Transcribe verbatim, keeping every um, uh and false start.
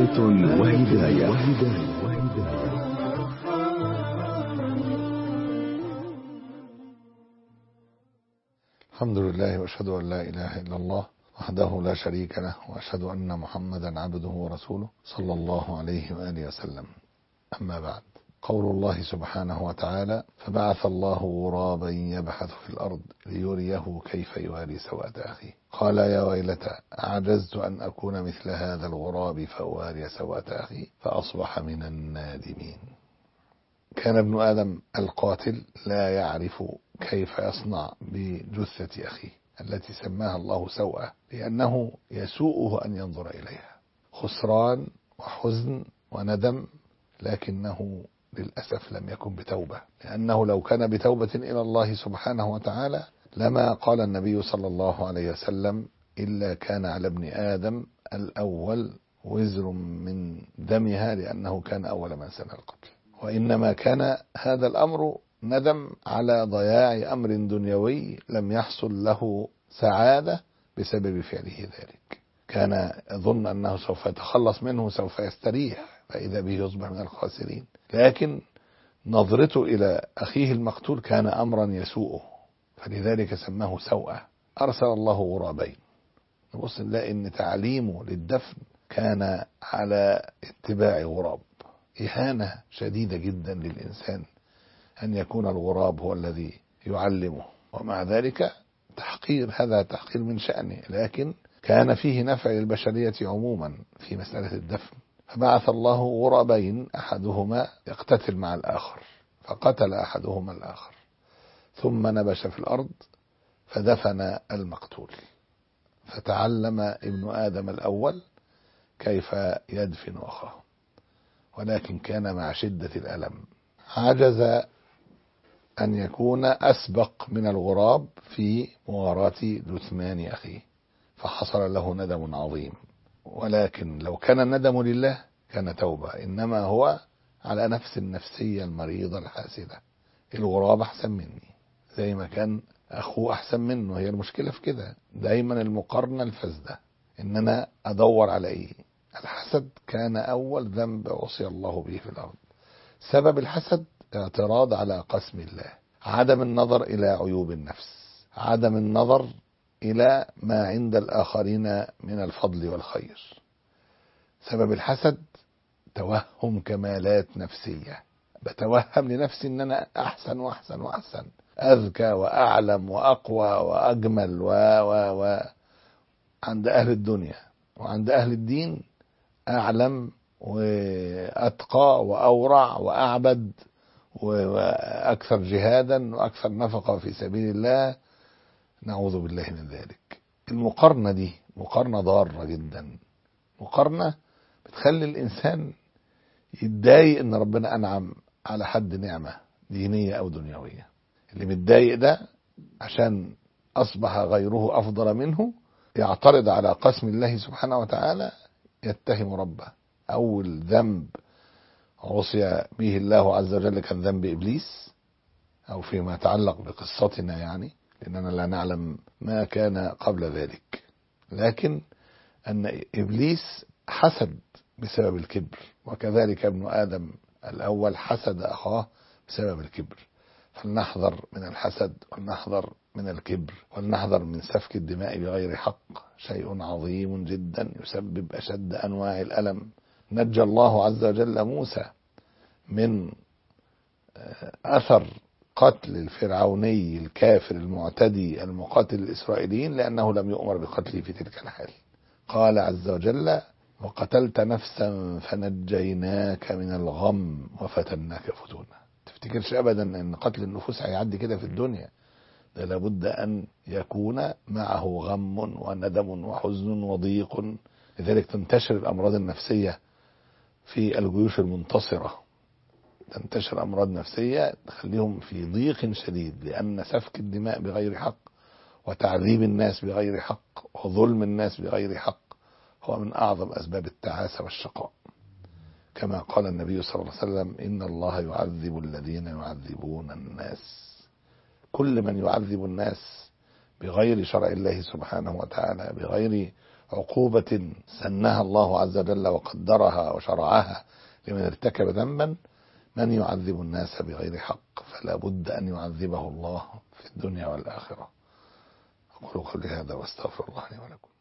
هداية وهداية الحمد لله وأشهد أن لا إله إلا الله وحده لا شريك له، وأشهد أن محمدا عبده ورسوله صلى الله عليه وآله وسلم. أما بعد، قول الله سبحانه وتعالى: فبعث الله غرابا يبحث في الأرض ليريه كيف يواري سوءة أخيه قال يا ويلتى أعجزت أن أكون مثل هذا الغراب فأواري سوءة أخي فأصبح من النادمين. كان ابن آدم القاتل لا يعرف كيف يصنع بجثة أخيه التي سماها الله سوءة، لأنه يسوءه أن ينظر إليها. خسران وحزن وندم، لكنه للأسف لم يكن بتوبة، لأنه لو كان بتوبة إلى الله سبحانه وتعالى لما قال النبي صلى الله عليه وسلم: إلا كان على ابن آدم الأول وزر من دمها، لأنه كان أول من سن القتل. وإنما كان هذا الأمر ندم على ضياع أمر دنيوي لم يحصل له سعادة بسبب فعله ذلك. كان يظن أنه سوف يتخلص منه، سوف يستريح، فإذا به يصبح من الخاسرين. لكن نظرته إلى أخيه المقتول كان أمرا يسوءه، فلذلك سماه سوءة. أرسل الله غرابين. نبص نلاقي أن تعليمه للدفن كان على اتباع غراب. إهانة شديدة جدا للإنسان أن يكون الغراب هو الذي يعلمه، ومع ذلك تحقير، هذا تحقير من شأنه، لكن كان فيه نفع للبشرية عموما في مسألة الدفن. فبعث الله غرابين، أحدهما يقتتل مع الآخر، فقتل أحدهما الآخر، ثم نبش في الأرض فدفن المقتول. فتعلم ابن آدم الأول كيف يدفن أخاه، ولكن كان مع شدة الألم عجز أن يكون أسبق من الغراب في مواراة جثمان أخيه، فحصل له ندم عظيم. ولكن لو كان الندم لله كان توبة، إنما هو على نفس النفسية المريضة الحاسدة. الغراب أحسن مني، زي ما كان أخوه أحسن منه. هي المشكلة في كده دايما، المقارنة الفاسدة، إن أنا أدور على إيه. الحسد كان أول ذنب عصي الله به في الأرض. سبب الحسد اعتراض على قسم الله، عدم النظر إلى عيوب النفس، عدم النظر إلى ما عند الآخرين من الفضل والخير. سبب الحسد توهم كمالات نفسية، بتوهم لنفسي أن أنا أحسن وأحسن وأحسن، أذكى وأعلم وأقوى وأجمل و و و عند أهل الدنيا، وعند أهل الدين أعلم وأتقى وأورع وأعبد وأكثر جهادا وأكثر نفقة في سبيل الله. نعوذ بالله من ذلك. المقارنة دي مقارنة ضارة جدا، مقارنة بتخلي الإنسان يتضايق إن ربنا أنعم على حد نعمة دينية أو دنيوية. اللي متضايق ده عشان أصبح غيره أفضل منه، يعترض على قسم الله سبحانه وتعالى، يتهم ربه. أول ذنب عصي به الله عز وجل كان ذنب إبليس، أو فيما يتعلق بقصتنا يعني، لأننا لا نعلم ما كان قبل ذلك. لكن أن إبليس حسد بسبب الكبر، وكذلك ابن آدم الأول حسد أخاه بسبب الكبر. فلنحذر من الحسد، ولنحذر من الكبر، ولنحذر من سفك الدماء بغير حق، شيء عظيم جدا يسبب أشد أنواع الألم. نجى الله عز وجل موسى من أثر قتل الفرعوني الكافر المعتدي المقاتل الإسرائيليين، لأنه لم يؤمر بقتله في تلك الحال. قال عز وجل: وقتلت نفسا فنجيناك من الغم وفتناك فتونا. تفتكرش أبدا أن قتل النفوس هيعدي كده في الدنيا، ده لابد أن يكون معه غم وندم وحزن وضيق. لذلك تنتشر الأمراض النفسية في الجيوش المنتصرة، تنتشر أمراض نفسية تخليهم في ضيق شديد، لأن سفك الدماء بغير حق وتعذيب الناس بغير حق وظلم الناس بغير حق هو من أعظم أسباب التعاسة والشقاء. كما قال النبي صلى الله عليه وسلم: إن الله يعذب الذين يعذبون الناس. كل من يعذب الناس بغير شرع الله سبحانه وتعالى، بغير عقوبة سنها الله عز وجل وقدرها وشرعها لمن ارتكب ذنبا من يعذب الناس بغير حق، فلا بد أن يعذبه الله في الدنيا والآخرة. أقول قولي هذا واستغفر الله لي ولكم.